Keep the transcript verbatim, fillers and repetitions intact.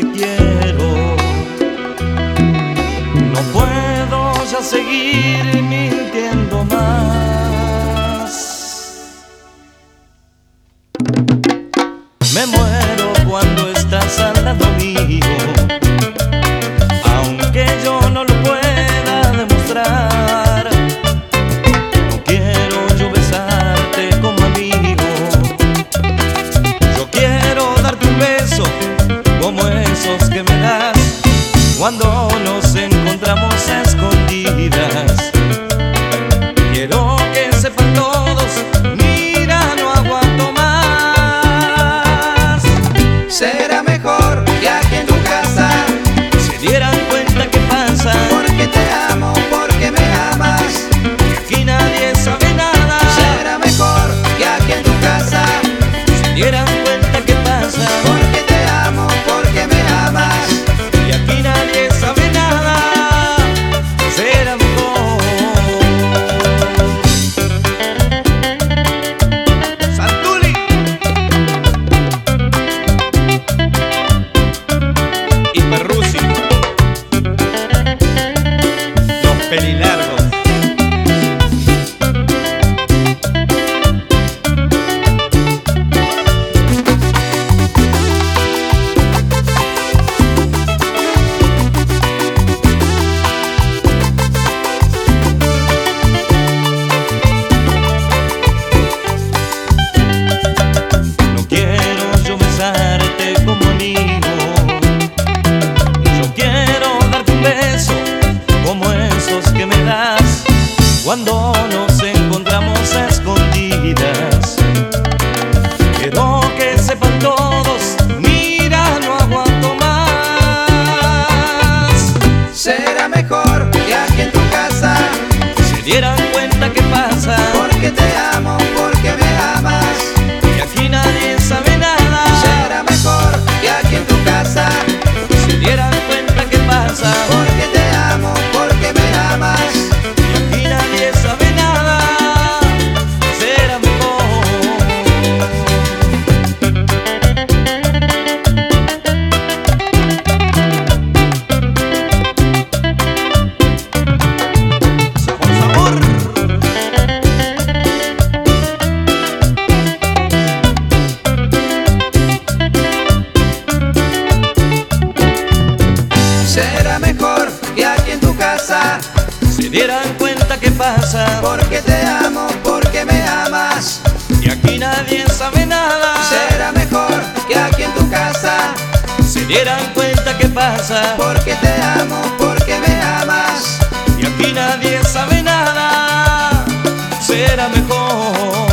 quiero. No puedo ya seguir mintiendo más. Me muero cuando estás al lado mío, aunque yo no lo pueda demostrar. No quiero yo besarte como amigo, yo quiero darte un beso como esos que me das cuando nos encontramos a escondidas. Quiero que sepan todos, mira, no aguanto más. Será mejor que aquí en tu casa se dieran cuenta que pasa, porque te amo, porque me amas. que aquí nadie sabe nada. Será mejor que aquí en tu casa Se dieran cuenta que pasa, porque te amo, porque me amas. y aquí nadie sabe nada. Será mejor. Santuli y Perrusi, los pelilargos. No quiero yo besarte como amigo, yo quiero darte un beso como esos que me das cuando nos encontramos a escondidas. Quiero que sepan todos, mira, no aguanto más. Será mejor que aquí en tu casa Se dieran cuenta que pasa, porque te amo, porque me amas. y aquí nadie sabe nada. Será mejor que aquí en tu casa Se dieran cuenta que pasa, porque te amo, porque me amas. y aquí nadie sabe nada. Será mejor. Sabor, sabor. Será mejor que aquí en tu casa Se dieran cuenta que pasa, porque te amo, porque me amas. y aquí nadie sabe nada. Será mejor que aquí en tu casa Se dieran cuenta que pasa, porque te amo, porque me amas. y aquí nadie sabe nada. Será mejor.